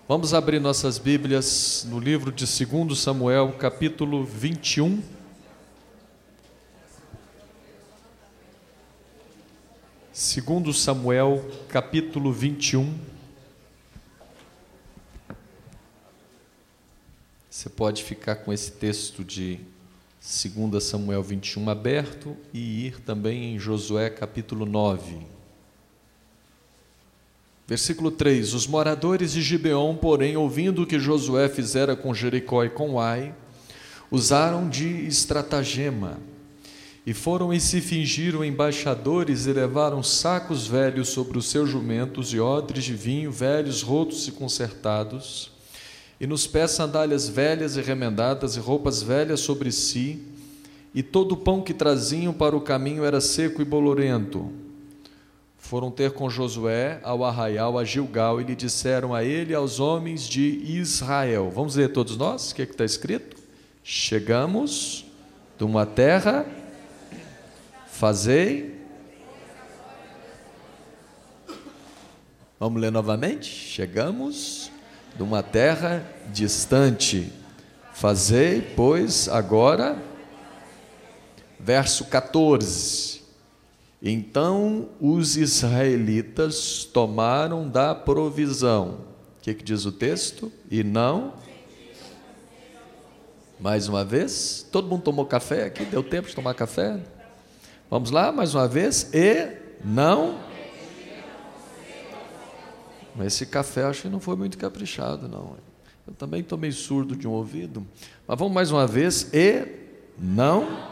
Vamos abrir nossas Bíblias no livro de 2 Samuel, capítulo 21. Segundo Samuel, capítulo 21. Você pode ficar com esse texto de 2 Samuel 21 aberto e ir também em Josué, capítulo 9. Versículo 3: Os moradores de Gibeon, porém, ouvindo o que Josué fizera com Jericó e com Ai, usaram de estratagema, e foram e se fingiram embaixadores, e levaram sacos velhos sobre os seus jumentos, e odres de vinho velhos, rotos e consertados, e nos pés sandálias velhas e remendadas, e roupas velhas sobre si, e todo o pão que traziam para o caminho era seco e bolorento. Foram ter com Josué ao arraial, a Gilgal, e lhe disseram a ele e aos homens de Israel. Vamos ler todos nós? O que está escrito? Chegamos de uma terra, fazei. Vamos ler novamente? Chegamos de uma terra distante, fazei, pois, agora, verso 14. Então os israelitas tomaram da provisão. O que diz o texto? E não. Mais uma vez. Todo mundo tomou café aqui? Deu tempo de tomar café? Vamos lá, mais uma vez. E não. Mas esse café acho que não foi muito caprichado, não. Eu também tomei surdo de um ouvido. Mas vamos mais uma vez. E não.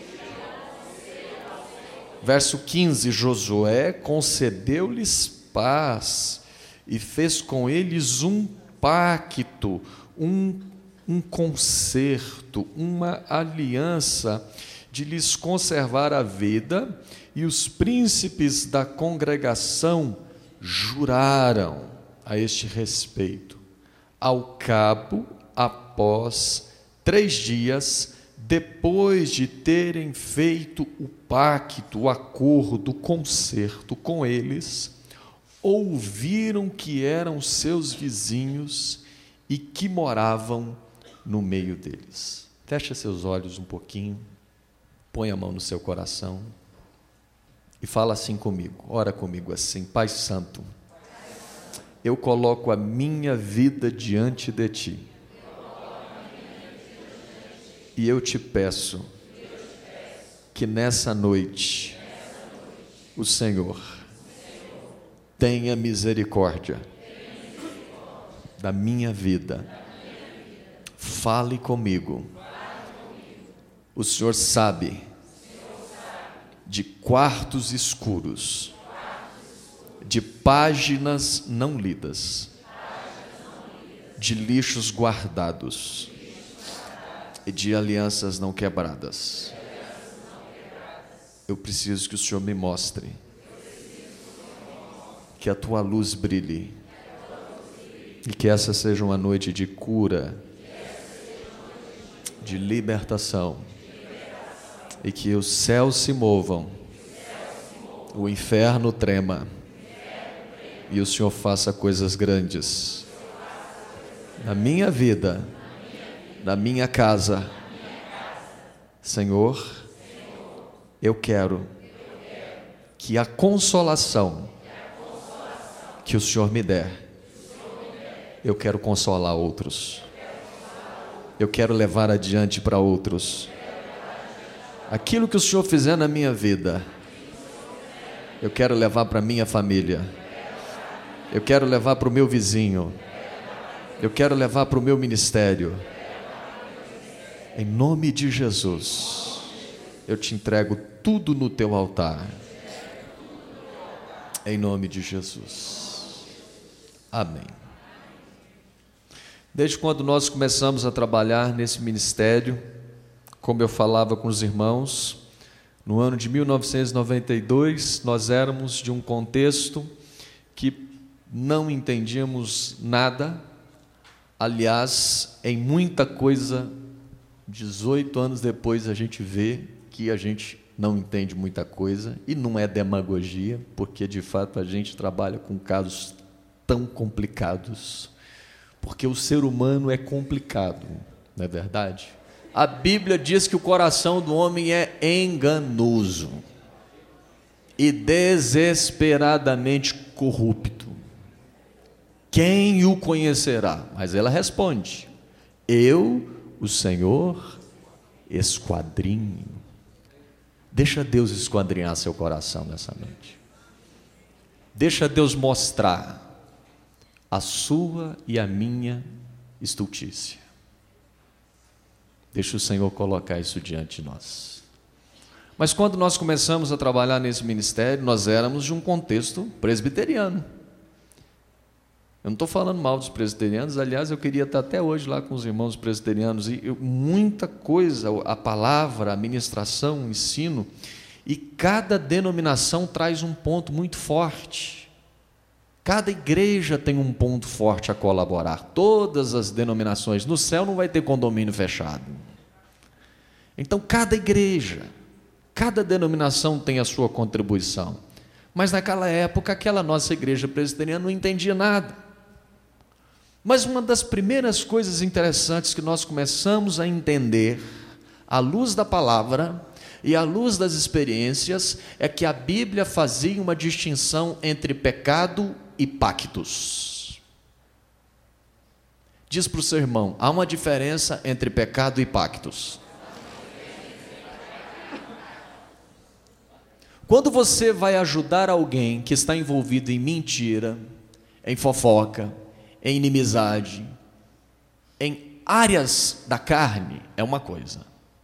Verso 15: Josué concedeu-lhes paz e fez com eles um pacto, um concerto, uma aliança de lhes conservar a vida, e os príncipes da congregação juraram a este respeito. Ao cabo, após 3 dias, depois de terem feito o pacto, o acordo, o concerto com eles, ouviram que eram seus vizinhos e que moravam no meio deles. Fecha seus olhos um pouquinho, põe a mão no seu coração e fala assim comigo, ora comigo assim: Pai Santo, eu coloco a minha vida diante de Ti. E eu te peço que nessa noite o Senhor tenha misericórdia da minha vida. Fale comigo. O Senhor sabe de quartos escuros, de páginas não lidas, de lixos guardados e de alianças não quebradas. Eu preciso que o Senhor me mostre, que a Tua luz brilhe, e que essa seja uma noite de cura, de libertação, e que os céus se movam, o inferno trema, e o Senhor faça coisas grandes na minha vida, na minha casa. Senhor, eu quero que a consolação que o Senhor me der, eu quero consolar outros, eu quero levar adiante para outros aquilo que o Senhor fizer na minha vida. Eu quero levar para minha família, eu quero levar para o meu vizinho, eu quero levar para o meu ministério. Em nome de Jesus, eu te entrego tudo no Teu altar. Em nome de Jesus. Amém. Desde quando nós começamos a trabalhar nesse ministério, como eu falava com os irmãos, no ano de 1992, nós éramos de um contexto que não entendíamos nada. Aliás, em muita coisa, 18 anos depois a gente vê que a gente não entende muita coisa, e não é demagogia, porque de fato a gente trabalha com casos tão complicados, Porque o ser humano é complicado, não é verdade? A Bíblia diz que o coração do homem é enganoso e desesperadamente corrupto. Quem o conhecerá? Mas ela responde: eu, o Senhor, esquadrinho. Deixa Deus esquadrinhar seu coração nessa noite. Deixa Deus mostrar a sua e a minha estultícia. Deixa o Senhor colocar isso diante de nós. Mas quando nós começamos a trabalhar nesse ministério, nós éramos de um contexto presbiteriano. Eu não estou falando mal dos presbiterianos, aliás, eu queria estar até hoje lá com os irmãos presbiterianos, e muita coisa, a palavra, a ministração, o ensino, e cada denominação traz um ponto muito forte. Cada igreja tem um ponto forte a colaborar, todas as denominações. No céu não vai ter condomínio fechado. Então, cada igreja, cada denominação tem a sua contribuição. Mas naquela época, aquela nossa igreja presbiteriana não entendia nada. Mas uma das primeiras coisas interessantes que nós começamos a entender, à luz da palavra e à luz das experiências, é que a Bíblia fazia uma distinção entre pecado e pactos. Diz para o seu irmão: há uma diferença entre pecado e pactos. Quando você vai ajudar alguém que está envolvido em mentira, em fofoca, em inimizade, em áreas da carne, é uma coisa.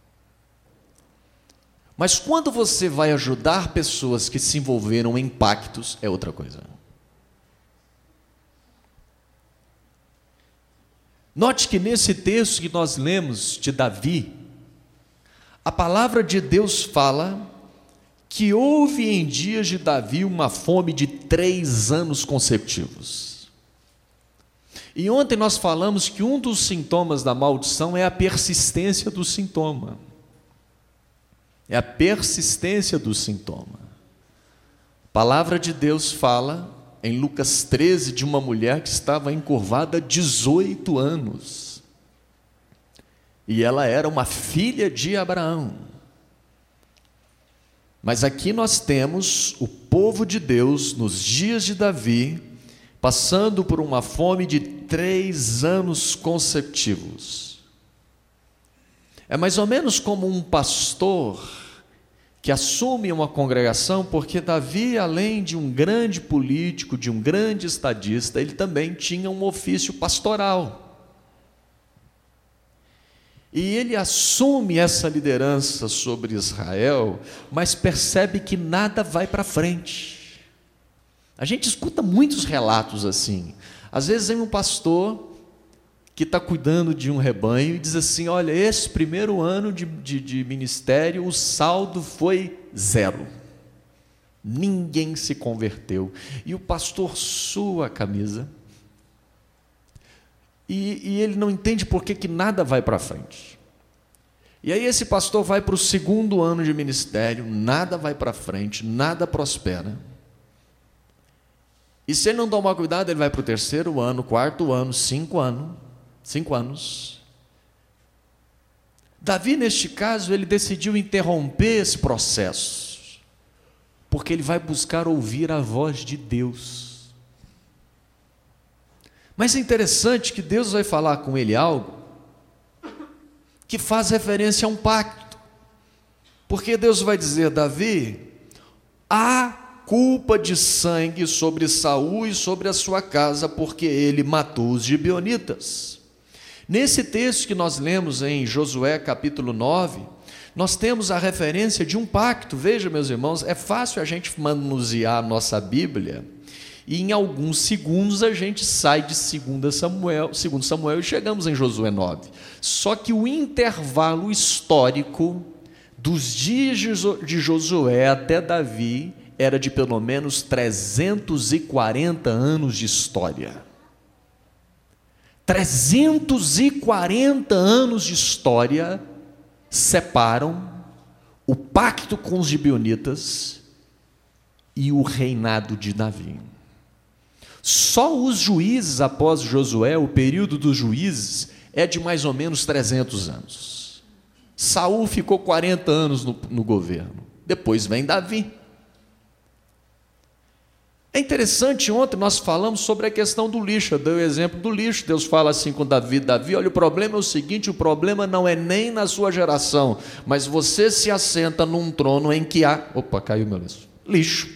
Mas quando você vai ajudar pessoas que se envolveram em pactos, é outra coisa. Note que nesse texto que nós lemos de Davi, a palavra de Deus fala que houve em dias de Davi uma fome de 3 anos consecutivos. E ontem nós falamos que um dos sintomas da maldição é a persistência do sintoma. É a persistência do sintoma. A palavra de Deus fala em Lucas 13 de uma mulher que estava encurvada há 18 anos. E ela era uma filha de Abraão. Mas aqui nós temos o povo de Deus, nos dias de Davi, passando por uma fome de 3 anos consecutivos. É mais ou menos como um pastor que assume uma congregação, porque Davi, além de um grande político, de um grande estadista, ele também tinha um ofício pastoral. E ele assume essa liderança sobre Israel, mas percebe que nada vai para frente. A gente escuta muitos relatos assim. Às vezes vem um pastor que está cuidando de um rebanho e diz assim: olha, esse primeiro ano de ministério, o saldo foi 0. Ninguém se converteu. E o pastor sua a camisa. E ele não entende por que nada vai para frente. E aí esse pastor vai para o 2º ano de ministério, nada vai para frente, nada prospera. E se ele não tomar cuidado, ele vai para o 3º ano, 4º ano, 5 anos. Davi, neste caso, ele decidiu interromper esse processo, porque ele vai buscar ouvir a voz de Deus. Mas é interessante que Deus vai falar com ele algo que faz referência a um pacto, porque Deus vai dizer: Davi, há culpa de sangue sobre Saul e sobre a sua casa, porque ele matou os gibeonitas. Nesse texto que nós lemos em Josué capítulo 9, nós temos a referência de um pacto. Veja, meus irmãos, é fácil a gente manusear a nossa Bíblia, e em alguns segundos a gente sai de 2 Samuel e chegamos em Josué 9. Só que o intervalo histórico dos dias de Josué até Davi era de pelo menos 340 anos de história. 340 anos de história separam o pacto com os gibeonitas e o reinado de Davi. Só os juízes após Josué, o período dos juízes, é de mais ou menos 300 anos. Saul ficou 40 anos no governo. Depois vem Davi. É interessante, ontem nós falamos sobre a questão do lixo. Eu dei o exemplo do lixo. Deus fala assim com Davi: Davi, olha, o problema é o seguinte, o problema não é nem na sua geração, mas você se assenta num trono em que há... Opa, caiu meu lenço. Lixo.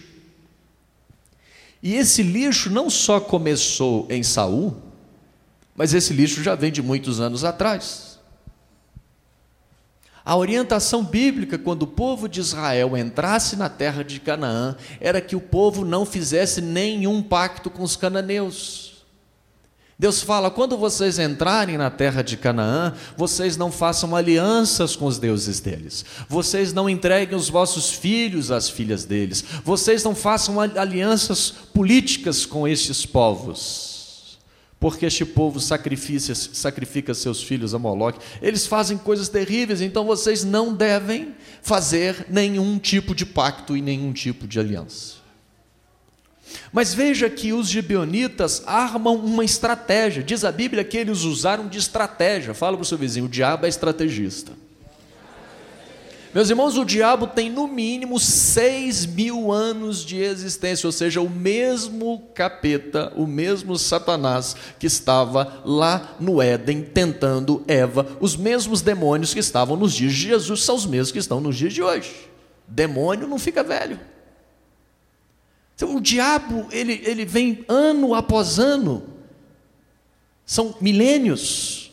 E esse lixo não só começou em Saul, mas esse lixo já vem de muitos anos atrás. A orientação bíblica, quando o povo de Israel entrasse na terra de Canaã, era que o povo não fizesse nenhum pacto com os cananeus. Deus fala: quando vocês entrarem na terra de Canaã, vocês não façam alianças com os deuses deles, vocês não entreguem os vossos filhos às filhas deles, vocês não façam alianças políticas com estes povos, porque este povo sacrifica seus filhos a Moloque, eles fazem coisas terríveis, então vocês não devem fazer nenhum tipo de pacto e nenhum tipo de aliança. Mas veja que os gibeonitas armam uma estratégia. Diz a Bíblia que eles usaram de estratégia. Fala para o seu vizinho: o diabo é estrategista. Meus irmãos, o diabo tem no mínimo 6.000 anos de existência, ou seja, o mesmo capeta, o mesmo Satanás que estava lá no Éden tentando Eva, os mesmos demônios que estavam nos dias de Jesus são os mesmos que estão nos dias de hoje. Demônio não fica velho. Então, o diabo, ele vem ano após ano, são milênios.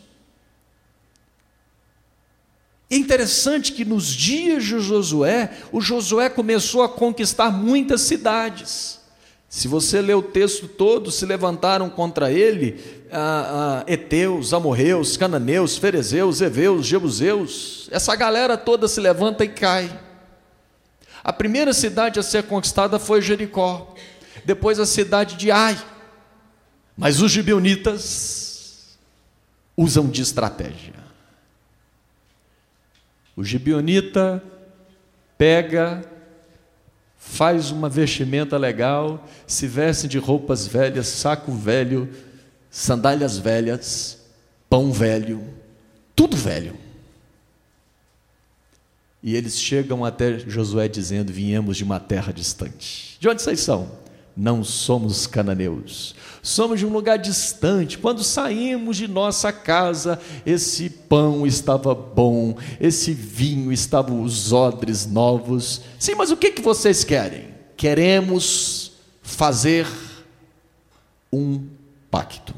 É interessante que nos dias de Josué, o Josué começou a conquistar muitas cidades. Se você ler o texto todo, se levantaram contra ele heteus, amorreus, cananeus, ferezeus, heveus, jebuseus. Essa galera toda se levanta e cai. A primeira cidade a ser conquistada foi Jericó, depois a cidade de Ai. Mas os gibeonitas usam de estratégia. O gibeonita pega, faz uma vestimenta legal, se veste de roupas velhas, saco velho, sandálias velhas, pão velho, tudo velho. E eles chegam até Josué dizendo: viemos de uma terra distante. De onde vocês são? Não somos cananeus, somos de um lugar distante. Quando saímos de nossa casa, esse pão estava bom, esse vinho estava, os odres novos. Sim, mas o que vocês querem? Queremos fazer um pacto.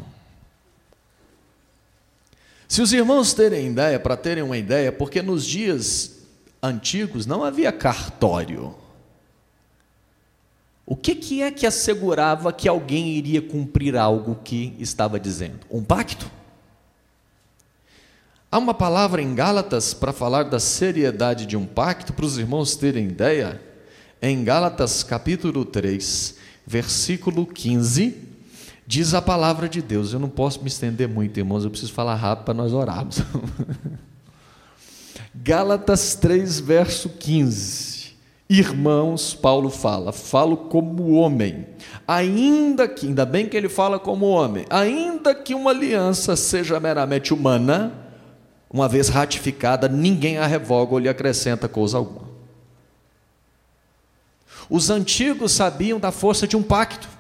Se os irmãos terem ideia, para terem uma ideia, porque nos dias antigos não havia cartório. O que é que assegurava que alguém iria cumprir algo que estava dizendo? Um pacto? Há uma palavra em Gálatas para falar da seriedade de um pacto, para os irmãos terem ideia. Em Gálatas capítulo 3, versículo 15, diz a palavra de Deus. Eu não posso me estender muito, irmãos, eu preciso falar rápido para nós orarmos. Gálatas 3, verso 15. Irmãos, Paulo fala: falo como homem, ainda bem que ele fala como homem, ainda que uma aliança seja meramente humana, uma vez ratificada, ninguém a revoga ou lhe acrescenta coisa alguma. Os antigos sabiam da força de um pacto,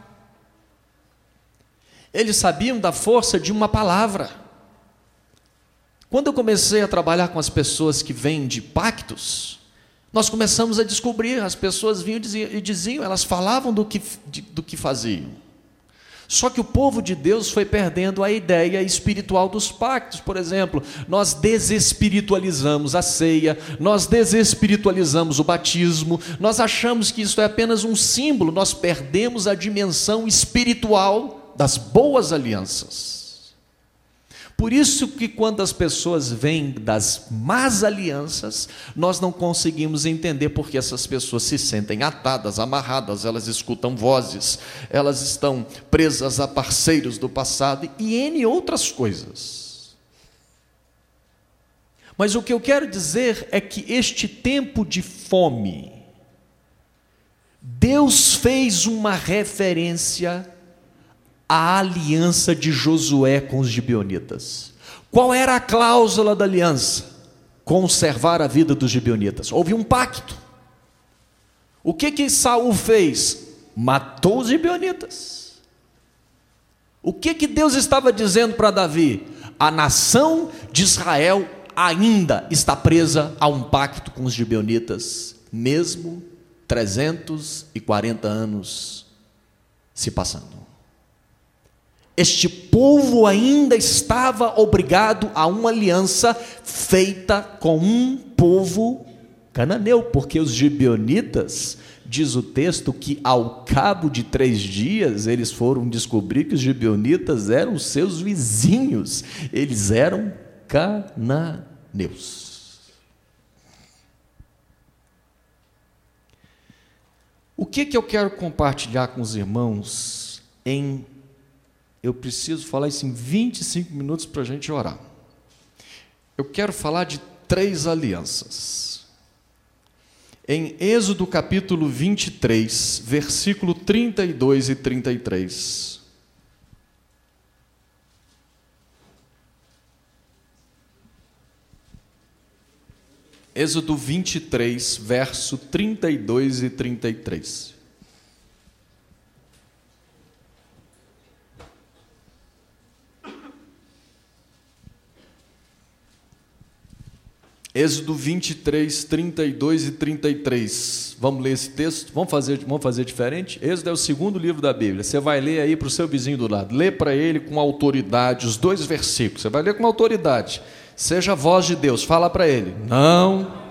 eles sabiam da força de uma palavra. Quando eu comecei a trabalhar com as pessoas que vêm de pactos, nós começamos a descobrir, as pessoas vinham e diziam, elas falavam do que faziam. Só que o povo de Deus foi perdendo a ideia espiritual dos pactos. Por exemplo, nós desespiritualizamos a ceia, nós desespiritualizamos o batismo, nós achamos que isso é apenas um símbolo, nós perdemos a dimensão espiritual das boas alianças. Por isso que quando as pessoas vêm das más alianças, nós não conseguimos entender porque essas pessoas se sentem atadas, amarradas, elas escutam vozes, elas estão presas a parceiros do passado e N outras coisas. Mas o que eu quero dizer é que este tempo de fome, Deus fez uma referência a aliança de Josué com os gibeonitas. Qual era a cláusula da aliança? Conservar a vida dos gibeonitas. Houve um pacto. O que Saul fez? Matou os gibeonitas. O que Deus estava dizendo para Davi? A nação de Israel ainda está presa a um pacto com os gibeonitas, mesmo 340 anos se passando. Este povo ainda estava obrigado a uma aliança feita com um povo cananeu, porque os gibeonitas, diz o texto, que ao cabo de 3 dias, eles foram descobrir que os gibeonitas eram seus vizinhos, eles eram cananeus. O que eu quero compartilhar com os irmãos eu preciso falar isso em 25 minutos para a gente orar. Eu quero falar de 3 alianças. Em Êxodo capítulo 23, versículo 32 e 33. Êxodo 23, verso 32 e 33. Êxodo 23, 32 e 33. Vamos ler esse texto? Vamos fazer diferente? Êxodo é o 2º livro da Bíblia. Você vai ler aí para o seu vizinho do lado. Lê para ele com autoridade os 2 versículos. Você vai ler com autoridade. Seja a voz de Deus. Fala para ele. Não.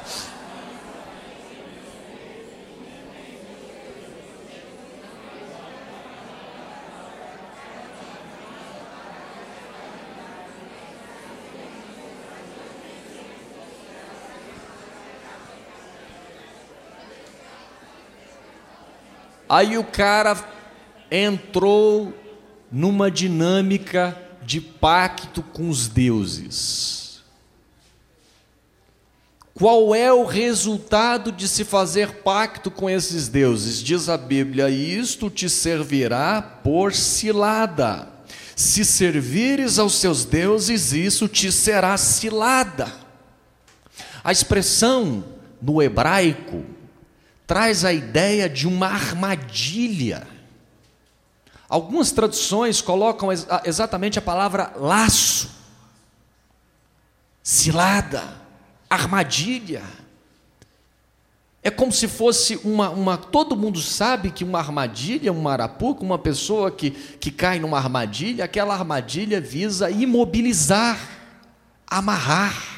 Aí o cara entrou numa dinâmica de pacto com os deuses. Qual é o resultado de se fazer pacto com esses deuses? Diz a Bíblia: isto te servirá por cilada. Se servires aos seus deuses, isso te será cilada. A expressão no hebraico traz a ideia de uma armadilha. Algumas traduções colocam exatamente a palavra laço, cilada, armadilha. É como se fosse todo mundo sabe que uma armadilha, uma arapuca, uma pessoa que cai numa armadilha, aquela armadilha visa imobilizar, amarrar.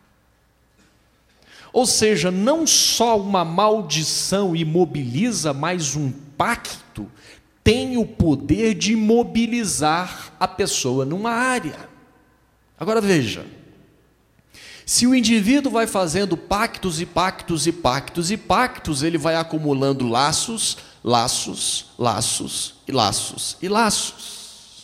Ou seja, não só uma maldição imobiliza, mas um pacto tem o poder de imobilizar a pessoa numa área. Agora veja, se o indivíduo vai fazendo pactos e pactos e pactos e pactos, ele vai acumulando laços, laços, laços e laços e laços.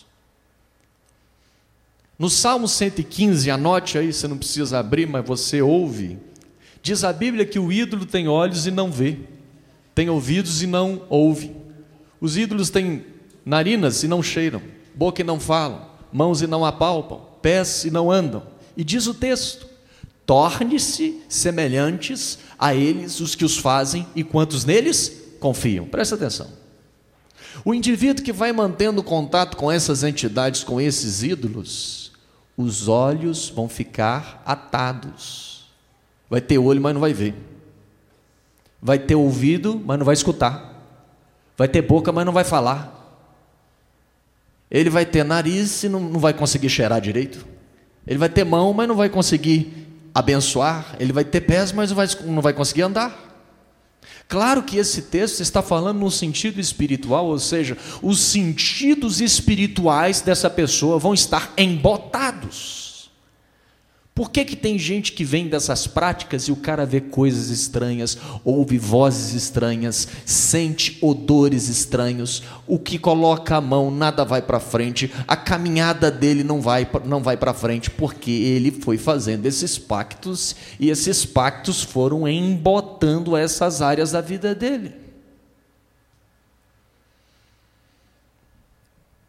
No Salmo 115, anote aí, você não precisa abrir, mas você ouve. Diz a Bíblia que o ídolo tem olhos e não vê, tem ouvidos e não ouve. Os ídolos têm narinas e não cheiram, boca e não falam, mãos e não apalpam, pés e não andam. E diz o texto: torne-se semelhantes a eles os que os fazem e quantos neles confiam. Presta atenção. O indivíduo que vai mantendo contato com essas entidades, com esses ídolos, os olhos vão ficar atados. Vai ter olho, mas não vai ver. Vai ter ouvido, mas não vai escutar. Vai ter boca, mas não vai falar. Ele vai ter nariz e não vai conseguir cheirar direito. Ele vai ter mão, mas não vai conseguir abençoar. Ele vai ter pés, mas não vai conseguir andar. Claro que esse texto está falando no sentido espiritual, ou seja, os sentidos espirituais dessa pessoa vão estar embotados. Por que tem gente que vem dessas práticas e o cara vê coisas estranhas, ouve vozes estranhas, sente odores estranhos, o que coloca a mão nada vai para frente, a caminhada dele não vai para frente, porque ele foi fazendo esses pactos e esses pactos foram embotando essas áreas da vida dele.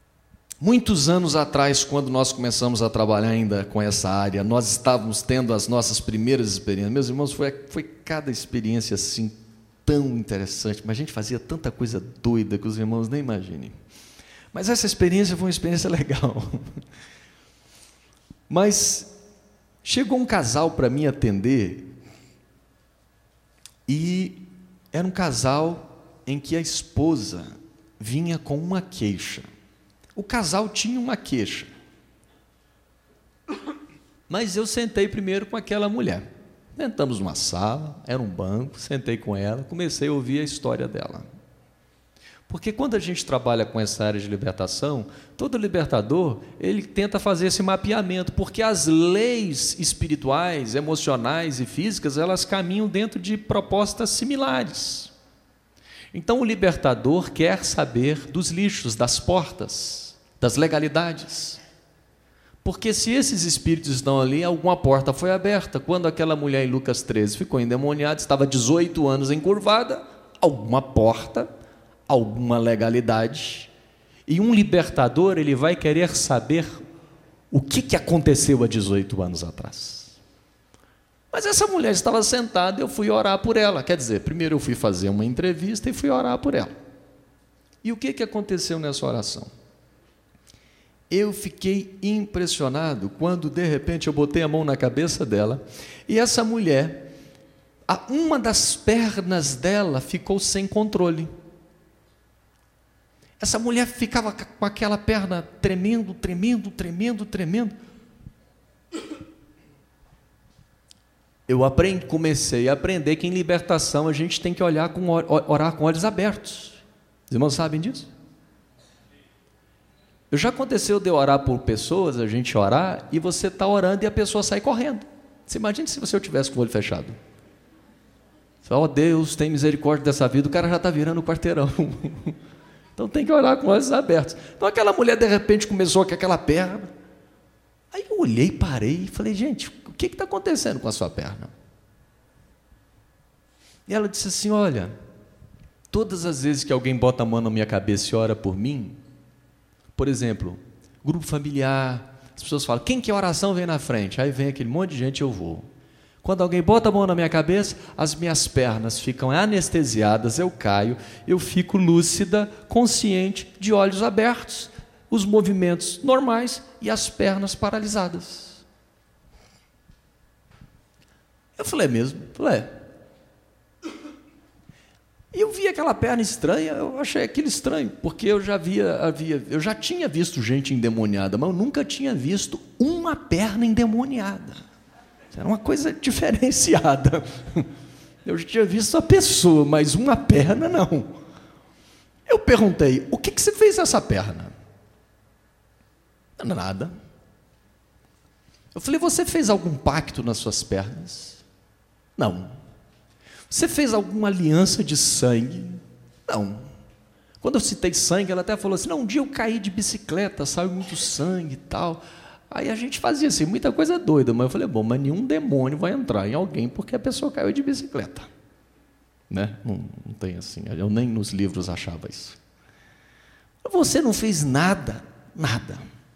Muitos anos atrás, quando nós começamos a trabalhar ainda com essa área, nós estávamos tendo as nossas primeiras experiências. Meus irmãos, foi cada experiência assim tão interessante, mas a gente fazia tanta coisa doida que os irmãos nem imaginem. Mas essa experiência foi uma experiência legal. Mas chegou um casal para me atender e era um casal em que a esposa vinha com uma queixa. O casal tinha uma queixa. Mas eu sentei primeiro com aquela mulher. Sentamos numa sala, era um banco, sentei com ela, comecei a ouvir a história dela. Porque quando a gente trabalha com essa área de libertação, todo libertador, ele tenta fazer esse mapeamento, porque as leis espirituais, emocionais e físicas, elas caminham dentro de propostas similares. Então o libertador quer saber dos lixos, das portas, das legalidades. Porque se esses espíritos estão ali, alguma porta foi aberta. Quando aquela mulher em Lucas 13 ficou endemoniada, estava 18 anos encurvada, alguma porta, alguma legalidade. E um libertador, ele vai querer saber o que aconteceu há 18 anos atrás. Mas essa mulher estava sentada, eu fui orar por ela. Quer dizer, primeiro eu fui fazer uma entrevista e fui orar por ela. E o que aconteceu nessa oração? Eu fiquei impressionado quando, de repente, eu botei a mão na cabeça dela e essa mulher, uma das pernas dela ficou sem controle. Essa mulher ficava com aquela perna tremendo, tremendo, tremendo, tremendo. Eu comecei a aprender que em libertação a gente tem que orar com olhos abertos. Os irmãos sabem disso? Já aconteceu de eu orar por pessoas, a gente orar, e você está orando e a pessoa sai correndo. Você imagina se eu tivesse com o olho fechado. Ó Deus, tem misericórdia dessa vida, o cara já está virando o quarteirão. Então tem que orar com olhos abertos. Então aquela mulher de repente começou com aquela perna. Aí eu olhei, parei e falei, gente, o que está acontecendo com a sua perna? E ela disse assim, olha, todas as vezes que alguém bota a mão na minha cabeça e ora por mim, por exemplo, grupo familiar, as pessoas falam, quem que oração vem na frente? Aí vem aquele monte de gente, eu vou. Quando alguém bota a mão na minha cabeça, as minhas pernas ficam anestesiadas, eu caio, eu fico lúcida, consciente, de olhos abertos, os movimentos normais e as pernas paralisadas. Eu falei, é mesmo? Falei, eu vi aquela perna estranha, eu achei aquilo estranho, porque eu já tinha visto gente endemoniada, mas eu nunca tinha visto uma perna endemoniada. Era uma coisa diferenciada. Eu já tinha visto a pessoa, mas uma perna não. Eu perguntei, o que você fez nessa perna? Nada. Eu falei, você fez algum pacto nas suas pernas? Não. Você fez alguma aliança de sangue? Não. Quando eu citei sangue, ela até falou assim, não, um dia eu caí de bicicleta, saiu muito sangue e tal. Aí a gente fazia assim, muita coisa doida, mas eu falei, bom, mas nenhum demônio vai entrar em alguém porque a pessoa caiu de bicicleta. Né? Não tem assim, eu nem nos livros achava isso. Você não fez nada, nada.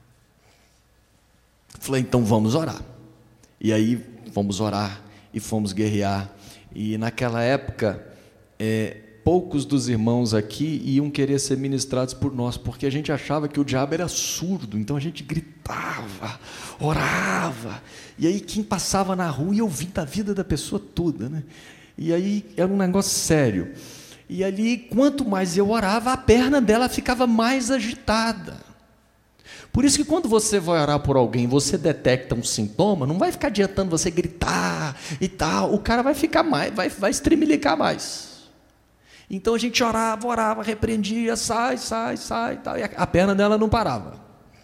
Eu falei, então vamos orar. E aí fomos orar e fomos guerrear. E naquela época, poucos dos irmãos aqui iam querer ser ministrados por nós, porque a gente achava que o diabo era surdo, então a gente gritava, orava, e aí quem passava na rua ia ouvir da vida da pessoa toda, né? E aí era um negócio sério. E ali, quanto mais eu orava, a perna dela ficava mais agitada. Por isso que quando você vai orar por alguém, você detecta um sintoma, não vai ficar adiantando você gritar e tal, o cara vai ficar mais, vai estremelicar mais. Então a gente orava, repreendia, sai, tal, e a perna dela não parava.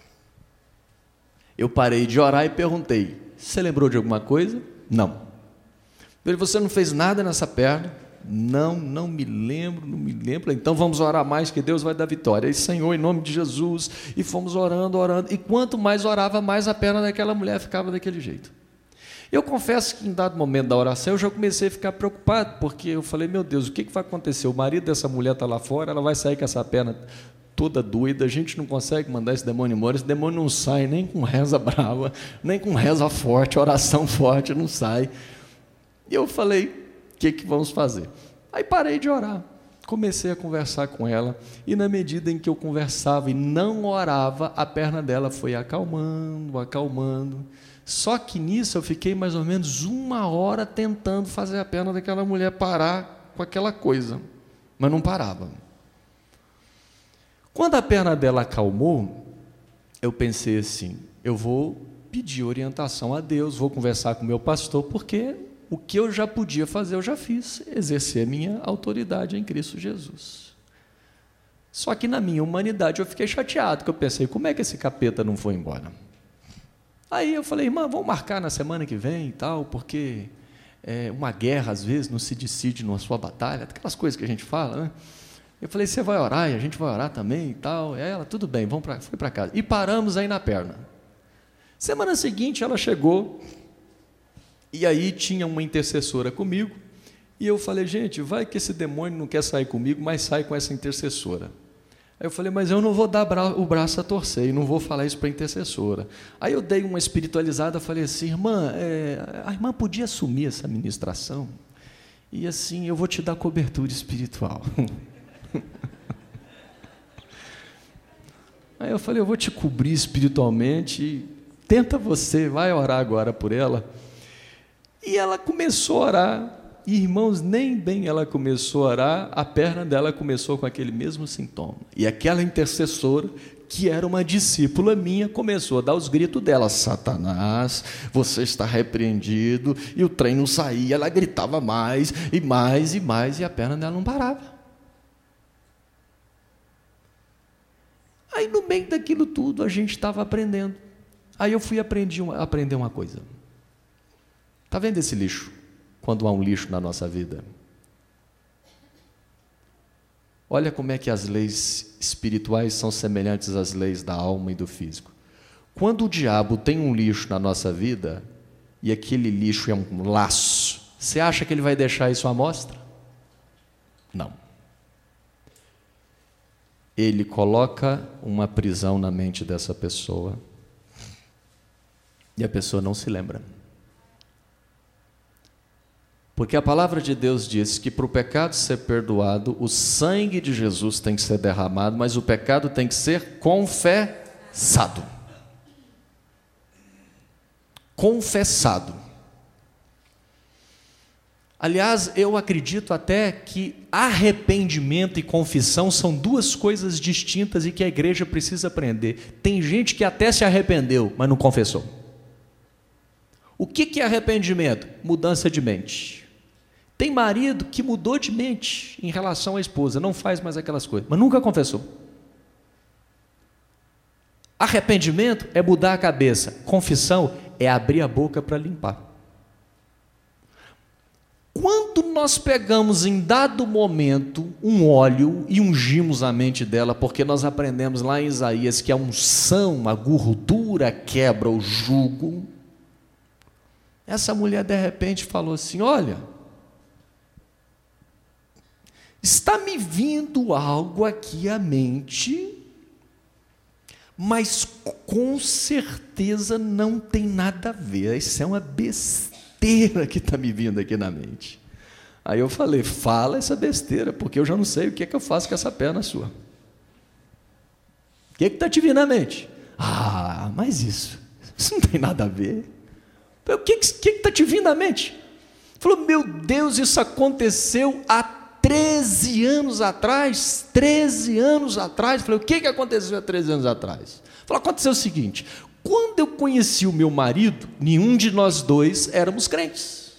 Eu parei de orar e perguntei, você lembrou de alguma coisa? Não. Você não fez nada nessa perna? Não me lembro. Então vamos orar mais, que Deus vai dar vitória. E Senhor, em nome de Jesus, e fomos orando, e quanto mais orava, mais a perna daquela mulher ficava daquele jeito. Eu confesso que em dado momento da oração, eu já comecei a ficar preocupado, porque eu falei, meu Deus, o que vai acontecer? O marido dessa mulher está lá fora, ela vai sair com essa perna toda doida, a gente não consegue mandar esse demônio embora, esse demônio não sai nem com reza brava, nem com reza forte, oração forte, não sai. E eu falei, o que vamos fazer? Aí parei de orar, comecei a conversar com ela, e na medida em que eu conversava e não orava, a perna dela foi acalmando, acalmando. Só que nisso eu fiquei mais ou menos 1 hora tentando fazer a perna daquela mulher parar com aquela coisa, mas não parava. Quando a perna dela acalmou, eu pensei assim, eu vou pedir orientação a Deus, vou conversar com o meu pastor, porque o que eu já podia fazer, eu já fiz, exercer a minha autoridade em Cristo Jesus. Só que na minha humanidade eu fiquei chateado, porque eu pensei, como é que esse capeta não foi embora? Aí eu falei, irmã, vamos marcar na semana que vem e tal, porque uma guerra às vezes não se decide numa sua batalha, aquelas coisas que a gente fala, né? Eu falei, você vai orar e a gente vai orar também e tal. E ela, tudo bem, foi para casa. E paramos aí na perna. Semana seguinte ela chegou, e aí tinha uma intercessora comigo, e eu falei, gente, vai que esse demônio não quer sair comigo, mas sai com essa intercessora. Aí eu falei, mas eu não vou dar o braço a torcer, e não vou falar isso para a intercessora. Aí eu dei uma espiritualizada, falei assim, irmã, a irmã podia assumir essa ministração, e assim eu vou te dar cobertura espiritual. Aí eu falei, eu vou te cobrir espiritualmente, tenta você, vai orar agora por ela. E ela começou a orar, e irmãos, nem bem ela começou a orar, a perna dela começou com aquele mesmo sintoma. E aquela intercessora, que era uma discípula minha, começou a dar os gritos dela, Satanás, você está repreendido, e o trem não saía, ela gritava mais, e mais, e mais, e a perna dela não parava. Aí no meio daquilo tudo, a gente estava aprendendo. Aí eu fui aprender uma coisa. Está vendo esse lixo? Quando há um lixo na nossa vida. Olha como é que as leis espirituais são semelhantes às leis da alma e do físico. Quando o diabo tem um lixo na nossa vida, e aquele lixo é um laço, você acha que ele vai deixar isso à mostra? Não. Ele coloca uma prisão na mente dessa pessoa, e a pessoa não se lembra. Porque a palavra de Deus diz que para o pecado ser perdoado, o sangue de Jesus tem que ser derramado, mas o pecado tem que ser confessado. Confessado. Aliás, eu acredito até que arrependimento e confissão são duas coisas distintas e que a igreja precisa aprender. Tem gente que até se arrependeu, mas não confessou. O que é arrependimento? Mudança de mente. Tem marido que mudou de mente em relação à esposa, não faz mais aquelas coisas, mas nunca confessou. Arrependimento é mudar a cabeça, confissão é abrir a boca para limpar. Quando nós pegamos em dado momento um óleo e ungimos a mente dela, porque nós aprendemos lá em Isaías que a unção, a gordura quebra o jugo, essa mulher de repente falou assim, olha, está me vindo algo aqui à mente, mas com certeza não tem nada a ver, isso é uma besteira que está me vindo aqui na mente. Aí eu falei, fala essa besteira, porque eu já não sei o que é que eu faço com essa perna sua. O que é que está te vindo na mente? Ah, mas isso não tem nada a ver. O que está te vindo à mente? Falou, meu Deus, isso aconteceu há 13 anos atrás. 13 anos atrás. Falei, o que aconteceu há 13 anos atrás? Falou, aconteceu o seguinte, quando eu conheci o meu marido, nenhum de nós dois éramos crentes.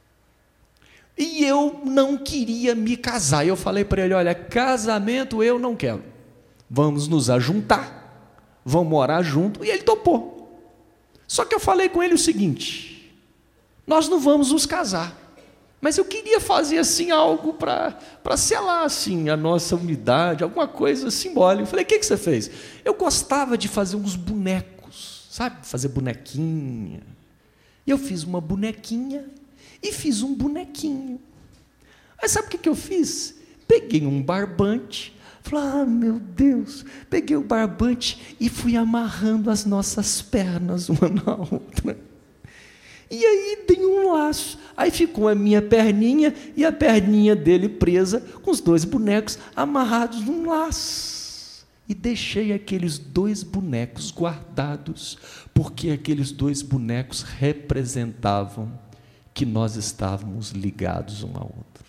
E eu não queria me casar. Eu falei para ele, olha, casamento eu não quero. Vamos nos ajuntar, vamos morar junto. E ele topou. Só que eu falei com ele o seguinte, nós não vamos nos casar, mas eu queria fazer assim algo para selar assim, a nossa unidade, alguma coisa simbólica. Eu falei, o que você fez? Eu gostava de fazer uns bonecos, sabe? Fazer bonequinha. E eu fiz uma bonequinha e fiz um bonequinho. Aí sabe o que eu fiz? Peguei um barbante, Falei, ah, meu Deus, peguei o barbante e fui amarrando as nossas pernas uma na outra. E aí tem um laço, aí ficou a minha perninha e a perninha dele presa com os 2 bonecos amarrados num laço. E deixei aqueles 2 bonecos guardados, porque aqueles 2 bonecos representavam que nós estávamos ligados um ao outro.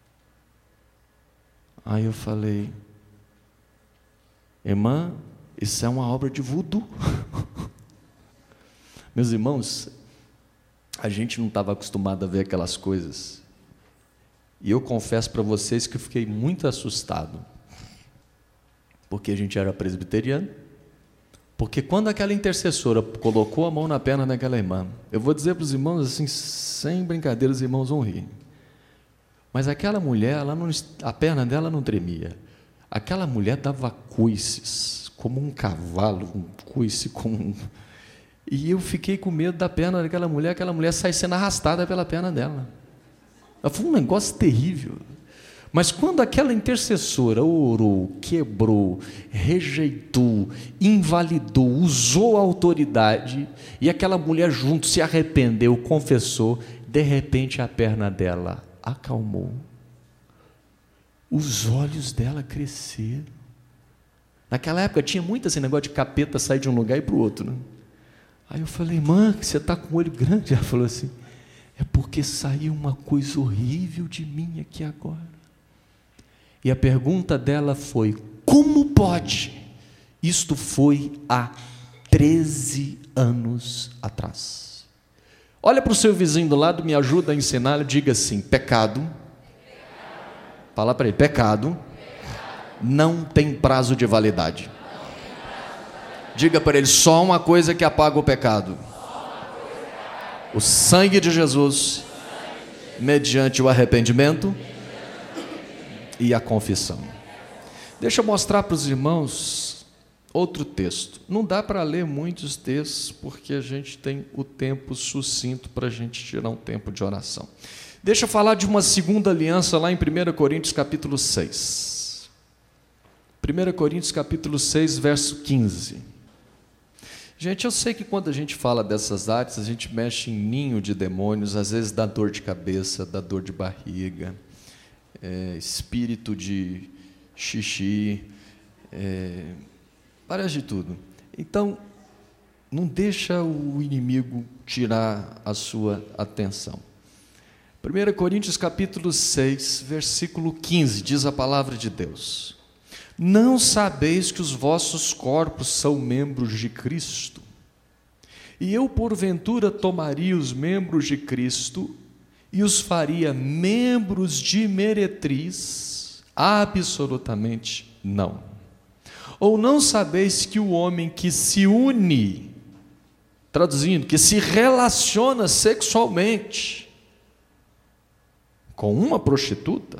Aí eu falei, irmã, isso é uma obra de voodoo. Meus irmãos, a gente não estava acostumado a ver aquelas coisas. E eu confesso para vocês que eu fiquei muito assustado. Porque a gente era presbiteriano. Porque quando aquela intercessora colocou a mão na perna daquela irmã, eu vou dizer para os irmãos assim, sem brincadeira, os irmãos vão rir. Mas aquela mulher, a perna dela não tremia. Aquela mulher dava coices, como um cavalo, um coice como um... E eu fiquei com medo da perna daquela mulher, aquela mulher sai sendo arrastada pela perna dela. Foi um negócio terrível. Mas quando aquela intercessora orou, quebrou, rejeitou, invalidou, usou a autoridade, e aquela mulher junto se arrependeu, confessou, de repente a perna dela acalmou. Os olhos dela cresceram. Naquela época tinha muito esse negócio de capeta sair de um lugar e ir para o outro, né? Aí eu falei, irmã, você está com o olho grande? Ela falou assim, é porque saiu uma coisa horrível de mim aqui agora. E a pergunta dela foi, como pode? Isto foi há 13 anos atrás. Olha para o seu vizinho do lado, me ajuda a ensinar, diga assim, pecado. Fala para ele, pecado não tem prazo de validade. Diga para ele, só uma coisa que apaga o pecado: o sangue de Jesus, mediante o arrependimento e a confissão. Deixa eu mostrar para os irmãos outro texto. Não dá para ler muitos textos, porque a gente tem o tempo sucinto para a gente tirar um tempo de oração. Deixa eu falar de uma segunda aliança lá em 1 Coríntios capítulo 6. 1 Coríntios capítulo 6, verso 15. Gente, eu sei que quando a gente fala dessas áreas, a gente mexe em ninho de demônios, às vezes dá dor de cabeça, dá dor de barriga, espírito de xixi, parece de tudo. Então, não deixa o inimigo tirar a sua atenção. 1 Coríntios capítulo 6, versículo 15, diz a palavra de Deus: não sabeis que os vossos corpos são membros de Cristo? E eu, porventura, tomaria os membros de Cristo e os faria membros de meretriz? Absolutamente não. Ou não sabeis que o homem que se une, traduzindo, que se relaciona sexualmente com uma prostituta,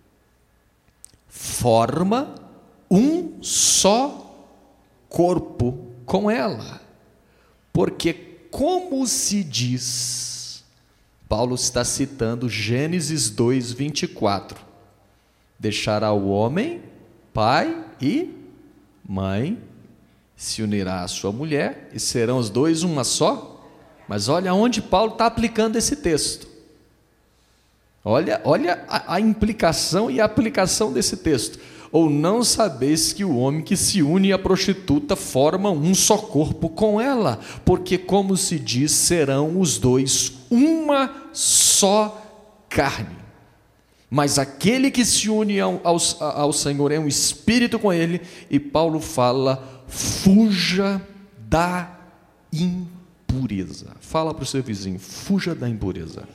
forma um só corpo com ela? Porque, como se diz, Paulo está citando Gênesis 2, 24, deixará o homem pai e mãe, se unirá à sua mulher, e serão os dois uma só. Mas olha onde Paulo está aplicando esse texto. Olha a implicação e a aplicação desse texto. Ou não sabeis que o homem que se une à prostituta forma um só corpo com ela? Porque, como se diz, serão os dois uma só carne. Mas aquele que se une ao Senhor é um espírito com ele. E Paulo fala, fuja da impureza. Fala para o seu vizinho, fuja da impureza.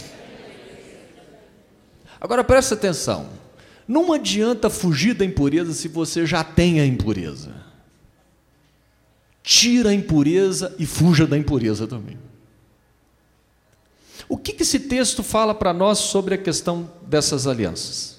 Agora presta atenção. Não adianta fugir da impureza se você já tem a impureza. Tira a impureza e fuja da impureza também. O que esse texto fala para nós sobre a questão dessas alianças?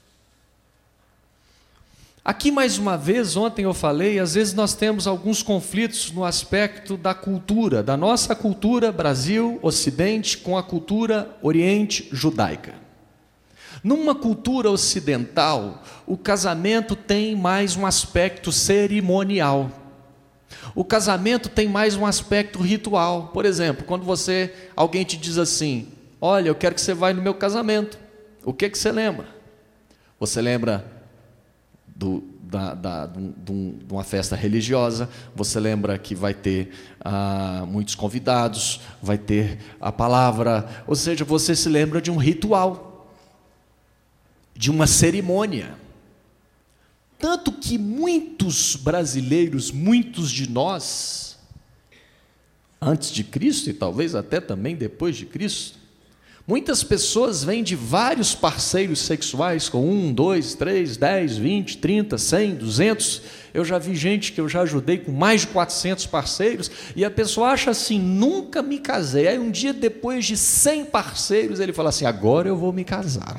Aqui, mais uma vez, ontem eu falei, às vezes nós temos alguns conflitos no aspecto da cultura, da nossa cultura Brasil, Ocidente, com a cultura Oriente, judaica. Numa cultura ocidental, o casamento tem mais um aspecto cerimonial. O casamento tem mais um aspecto ritual. Por exemplo, quando alguém te diz assim: olha, eu quero que você vá no meu casamento. O que você lembra? Você lembra de uma festa religiosa, você lembra que vai ter muitos convidados, vai ter a palavra, ou seja, você se lembra de um ritual, de uma cerimônia. Tanto que muitos brasileiros, muitos de nós, antes de Cristo e talvez até também depois de Cristo, muitas pessoas vêm de vários parceiros sexuais, com 1, 2, 3, 10, 20, 30, 100, 200. Eu já vi gente que eu já ajudei com mais de 400 parceiros, e a pessoa acha assim: nunca me casei. Aí um dia, depois de 100 parceiros, ele fala assim: agora eu vou me casar.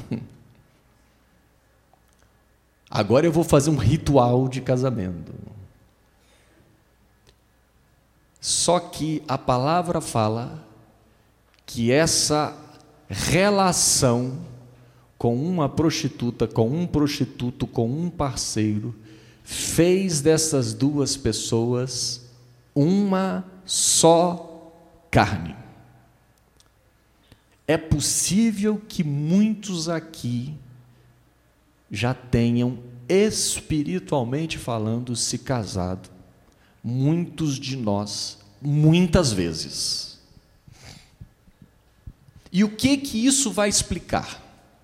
Agora eu vou fazer um ritual de casamento. Só que a palavra fala que essa relação com uma prostituta, com um prostituto, com um parceiro, fez dessas duas pessoas uma só carne. É possível que muitos aqui já tenham, espiritualmente falando, se casado. Muitos de nós, muitas vezes. E o que isso vai explicar?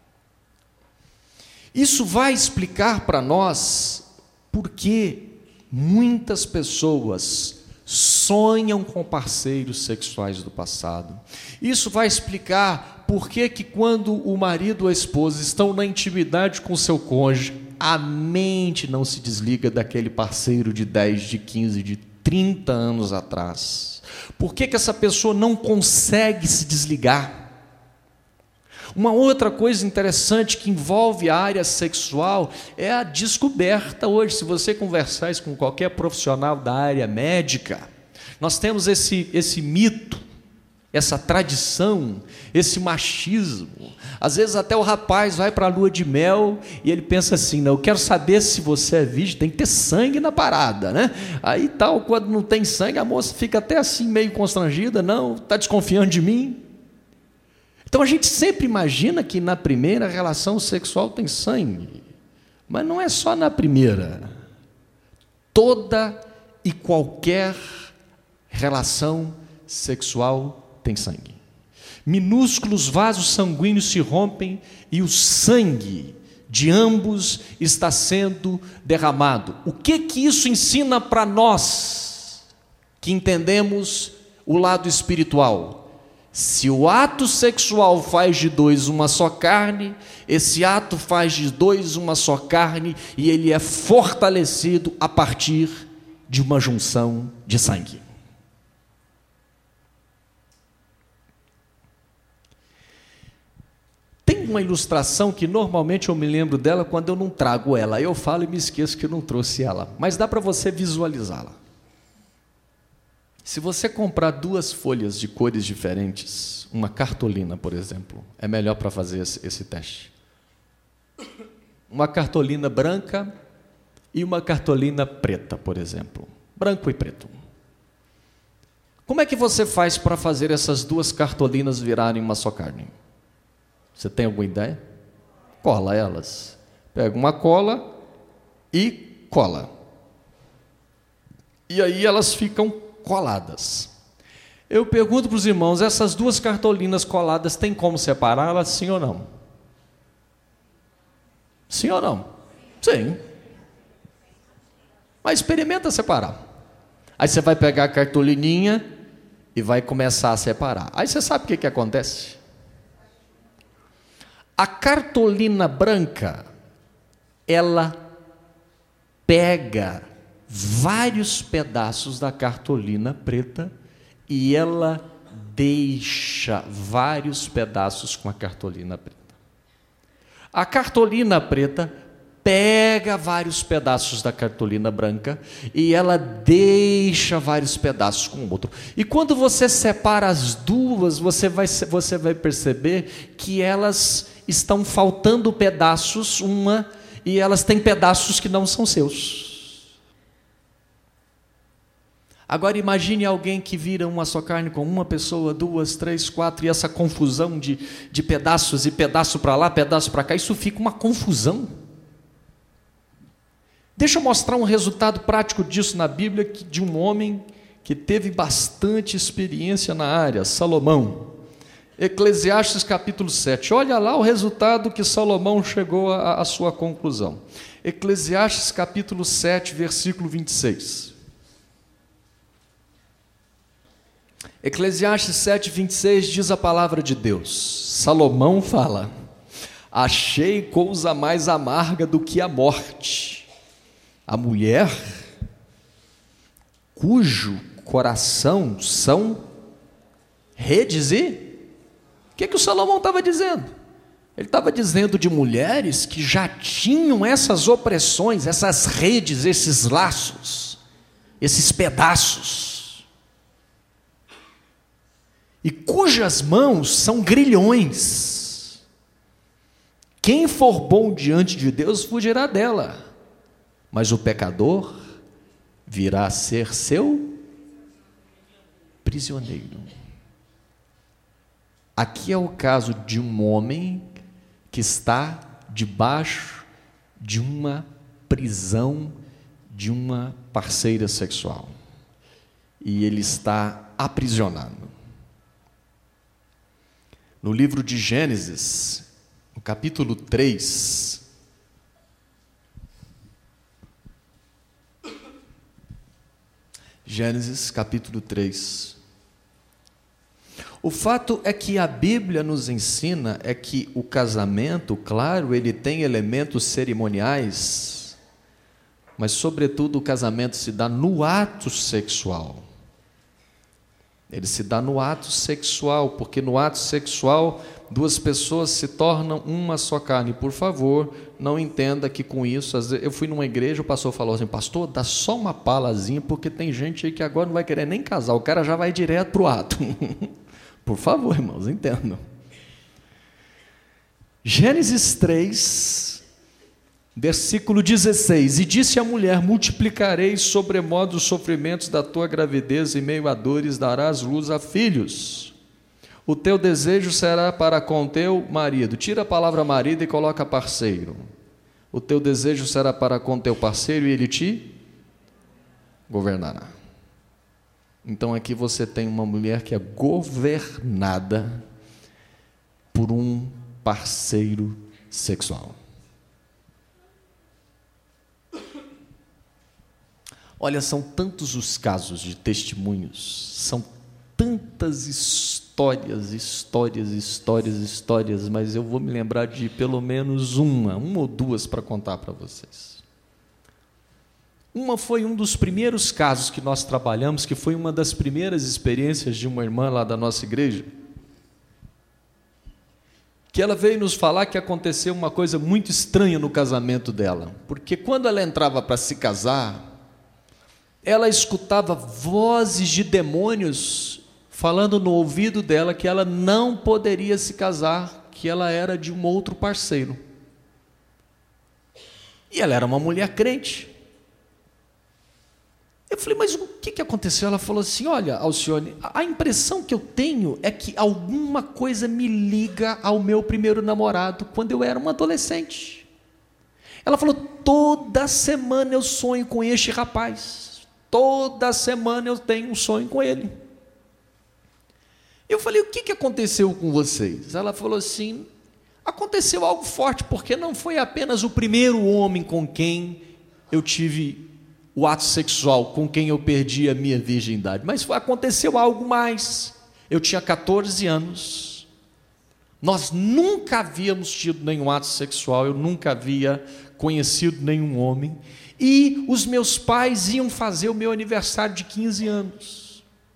Isso vai explicar para nós porque muitas pessoas sonham com parceiros sexuais do passado. Isso vai explicar por que quando o marido ou a esposa estão na intimidade com seu cônjuge, a mente não se desliga daquele parceiro de 10, de 15, de 30 anos atrás. Por que essa pessoa não consegue se desligar? Uma outra coisa interessante que envolve a área sexual é a descoberta hoje. Se você conversar isso com qualquer profissional da área médica, nós temos esse mito, essa tradição, esse machismo. Às vezes até o rapaz vai para a lua de mel e ele pensa assim: não, eu quero saber se você é virgem, tem que ter sangue na parada, né? Aí tal, quando não tem sangue, a moça fica até assim meio constrangida: não, está desconfiando de mim? Então a gente sempre imagina que na primeira relação sexual tem sangue, mas não é só na primeira. Toda e qualquer relação sexual tem sangue. Minúsculos vasos sanguíneos se rompem e o sangue de ambos está sendo derramado. O que isso ensina para nós que entendemos o lado espiritual? Se o ato sexual faz de dois uma só carne, esse ato faz de dois uma só carne, e ele é fortalecido a partir de uma junção de sangue. Tem uma ilustração que normalmente eu me lembro dela quando eu não trago ela. Eu falo e me esqueço que eu não trouxe ela, mas dá para você visualizá-la. Se você comprar 2 folhas de cores diferentes, uma cartolina, por exemplo, é melhor para fazer esse teste. Uma cartolina branca e uma cartolina preta, por exemplo. Branco e preto. Como é que você faz para fazer essas 2 cartolinas virarem uma só carne? Você tem alguma ideia? Cola elas. Pega uma cola e cola. E aí elas ficam coladas. Eu pergunto para os irmãos: essas 2 cartolinas coladas tem como separá-las, sim ou não? Sim ou não? Sim. Mas experimenta separar. Aí você vai pegar a cartolininha e vai começar a separar. Aí você sabe o que acontece? A cartolina branca, ela pega vários pedaços da cartolina preta e ela deixa vários pedaços com a cartolina preta. A cartolina preta pega vários pedaços da cartolina branca e ela deixa vários pedaços com o outro. E quando você separa as duas, você vai perceber que elas estão faltando pedaços, e elas têm pedaços que não são seus. Agora imagine alguém que vira uma só carne com uma pessoa, 2, 3, 4, e essa confusão de pedaços, e pedaço para lá, pedaço para cá, isso fica uma confusão. Deixa eu mostrar um resultado prático disso na Bíblia, de um homem que teve bastante experiência na área, Salomão. Eclesiastes capítulo 7, olha lá o resultado que Salomão chegou à sua conclusão. Eclesiastes capítulo 7, versículo 26. Eclesiastes 7, 26 diz a palavra de Deus. Salomão fala: achei coisa mais amarga do que a morte, a mulher cujo coração são redes. E o que o Salomão estava dizendo? Ele estava dizendo de mulheres que já tinham essas opressões, essas redes, esses laços, esses pedaços, e cujas mãos são grilhões. Quem for bom diante de Deus fugirá dela, mas o pecador virá a ser seu prisioneiro. Aqui é o caso de um homem que está debaixo de uma prisão de uma parceira sexual, e ele está aprisionado. No livro de Gênesis, no capítulo 3, Gênesis capítulo 3. O fato é que a Bíblia nos ensina é que o casamento, claro, ele tem elementos cerimoniais, mas sobretudo o casamento se dá no ato sexual. Ele se dá no ato sexual, porque no ato sexual duas pessoas se tornam uma só carne. Por favor, não entenda que com isso, às vezes, eu fui numa igreja, o pastor falou assim: pastor, dá só uma palazinha, porque tem gente aí que agora não vai querer nem casar, o cara já vai direto para o ato. Por favor, irmãos, entendam. Gênesis 3, versículo 16: e disse a mulher: multiplicarei sobremodo os sofrimentos da tua gravidez, e meio a dores darás luz a filhos. O teu desejo será para com teu marido. Tira a palavra marido e coloca parceiro. O teu desejo será para com teu parceiro, e ele te governará. Então aqui você tem uma mulher que é governada por um parceiro sexual. Olha, são tantos os casos de testemunhos, são tantas histórias, mas eu vou me lembrar de pelo menos uma ou duas para contar para vocês. Uma foi um dos primeiros casos que nós trabalhamos, que foi uma das primeiras experiências de uma irmã lá da nossa igreja, que ela veio nos falar que aconteceu uma coisa muito estranha no casamento dela, porque quando ela entrava para se casar, ela escutava vozes de demônios falando no ouvido dela que ela não poderia se casar, que ela era de um outro parceiro. E ela era uma mulher crente. Eu falei: mas o que aconteceu? Ela falou assim: olha, Alcione, a impressão que eu tenho é que alguma coisa me liga ao meu primeiro namorado quando eu era uma adolescente. Ela falou: toda semana eu sonho com este rapaz, toda semana eu tenho um sonho com ele. Eu falei: o que aconteceu com vocês? Ela falou assim: aconteceu algo forte, porque não foi apenas o primeiro homem com quem eu tive o ato sexual, com quem eu perdi a minha virgindade, mas aconteceu algo mais. Eu tinha 14 anos, nós nunca havíamos tido nenhum ato sexual, eu nunca havia conhecido nenhum homem, e os meus pais iam fazer o meu aniversário de 15 anos.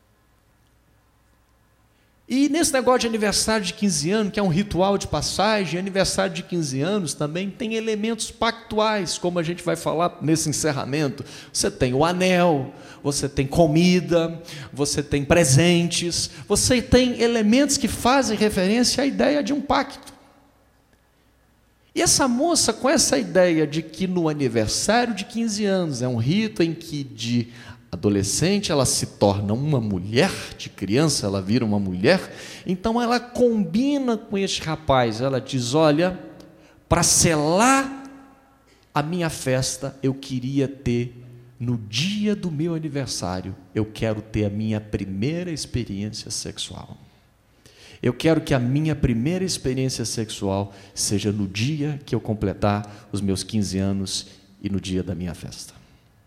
E nesse negócio de aniversário de 15 anos, que é um ritual de passagem, aniversário de 15 anos também tem elementos pactuais, como a gente vai falar nesse encerramento. Você tem o anel, você tem comida, você tem presentes, você tem elementos que fazem referência à ideia de um pacto. E essa moça, com essa ideia de que no aniversário de 15 anos é um rito em que de adolescente ela se torna uma mulher, de criança ela vira uma mulher, então ela combina com este rapaz, ela diz: olha, para selar a minha festa, eu queria ter, no dia do meu aniversário, eu quero ter a minha primeira experiência sexual. Eu quero que a minha primeira experiência sexual seja no dia que eu completar os meus 15 anos e no dia da minha festa.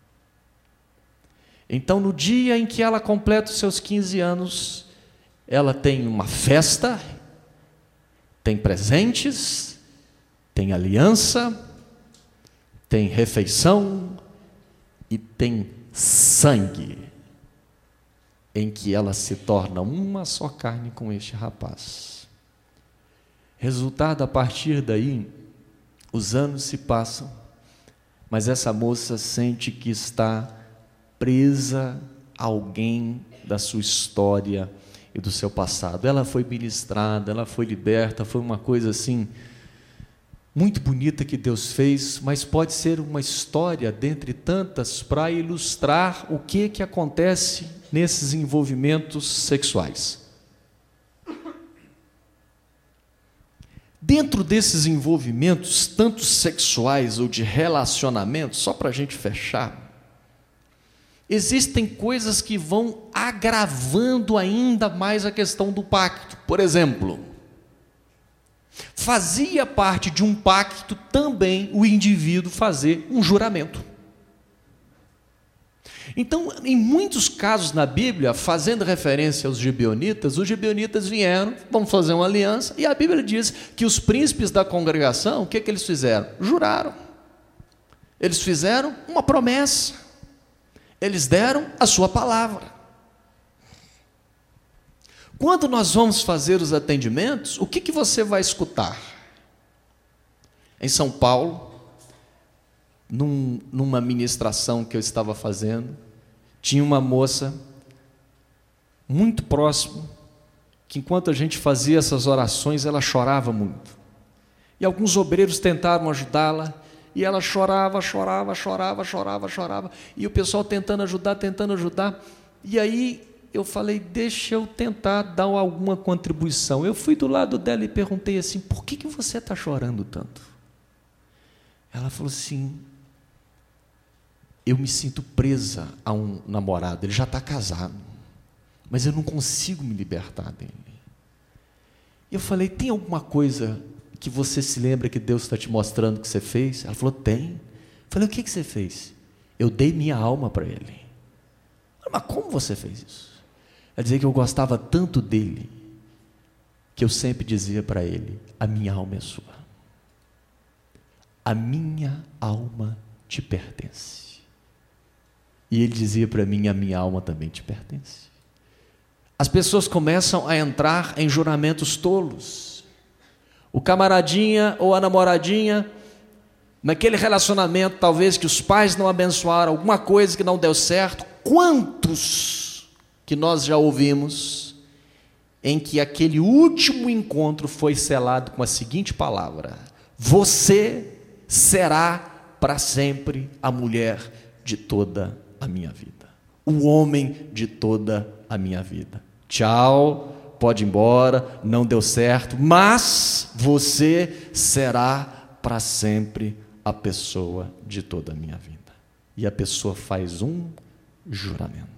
Então, no dia em que ela completa os seus 15 anos, ela tem uma festa, tem presentes, tem aliança, tem refeição e tem sangue, em que ela se torna uma só carne com este rapaz. Resultado, a partir daí, os anos se passam, mas essa moça sente que está presa a alguém da sua história e do seu passado. Ela foi ministrada, ela foi liberta, foi uma coisa assim muito bonita que Deus fez, mas pode ser uma história dentre tantas para ilustrar o que acontece nesses envolvimentos sexuais. Dentro desses envolvimentos, tanto sexuais ou de relacionamento, só para a gente fechar, existem coisas que vão agravando ainda mais a questão do pacto. Por exemplo, fazia parte de um pacto também o indivíduo fazer um juramento. Então, em muitos casos na Bíblia, fazendo referência aos gibeonitas, os gibeonitas vieram, vamos fazer uma aliança, e a Bíblia diz que os príncipes da congregação, o que eles fizeram? Juraram. Eles fizeram uma promessa. Eles deram a sua palavra. Quando nós vamos fazer os atendimentos, o que você vai escutar? Em São Paulo, numa ministração que eu estava fazendo, tinha uma moça muito próxima, que enquanto a gente fazia essas orações, ela chorava muito. E alguns obreiros tentaram ajudá-la, e ela chorava, e o pessoal tentando ajudar, e aí eu falei: deixa eu tentar dar alguma contribuição. Eu fui do lado dela e perguntei assim: por que você está chorando tanto? Ela falou assim: eu me sinto presa a um namorado, ele já está casado, mas eu não consigo me libertar dele. Eu falei: tem alguma coisa que você se lembra que Deus está te mostrando que você fez? Ela falou: tem. Eu falei: o que você fez? Eu dei minha alma para ele. Mas como você fez isso? Ela dizia que eu gostava tanto dele, que eu sempre dizia para ele: a minha alma é sua. A minha alma te pertence. E ele dizia para mim: a minha alma também te pertence. As pessoas começam a entrar em juramentos tolos. O camaradinha ou a namoradinha, naquele relacionamento, talvez que os pais não abençoaram, alguma coisa que não deu certo. Quantos que nós já ouvimos em que aquele último encontro foi selado com a seguinte palavra: você será para sempre a mulher de toda a minha vida, o homem de toda a minha vida. Tchau, pode ir embora, não deu certo, mas você será para sempre a pessoa de toda a minha vida. E a pessoa faz um juramento.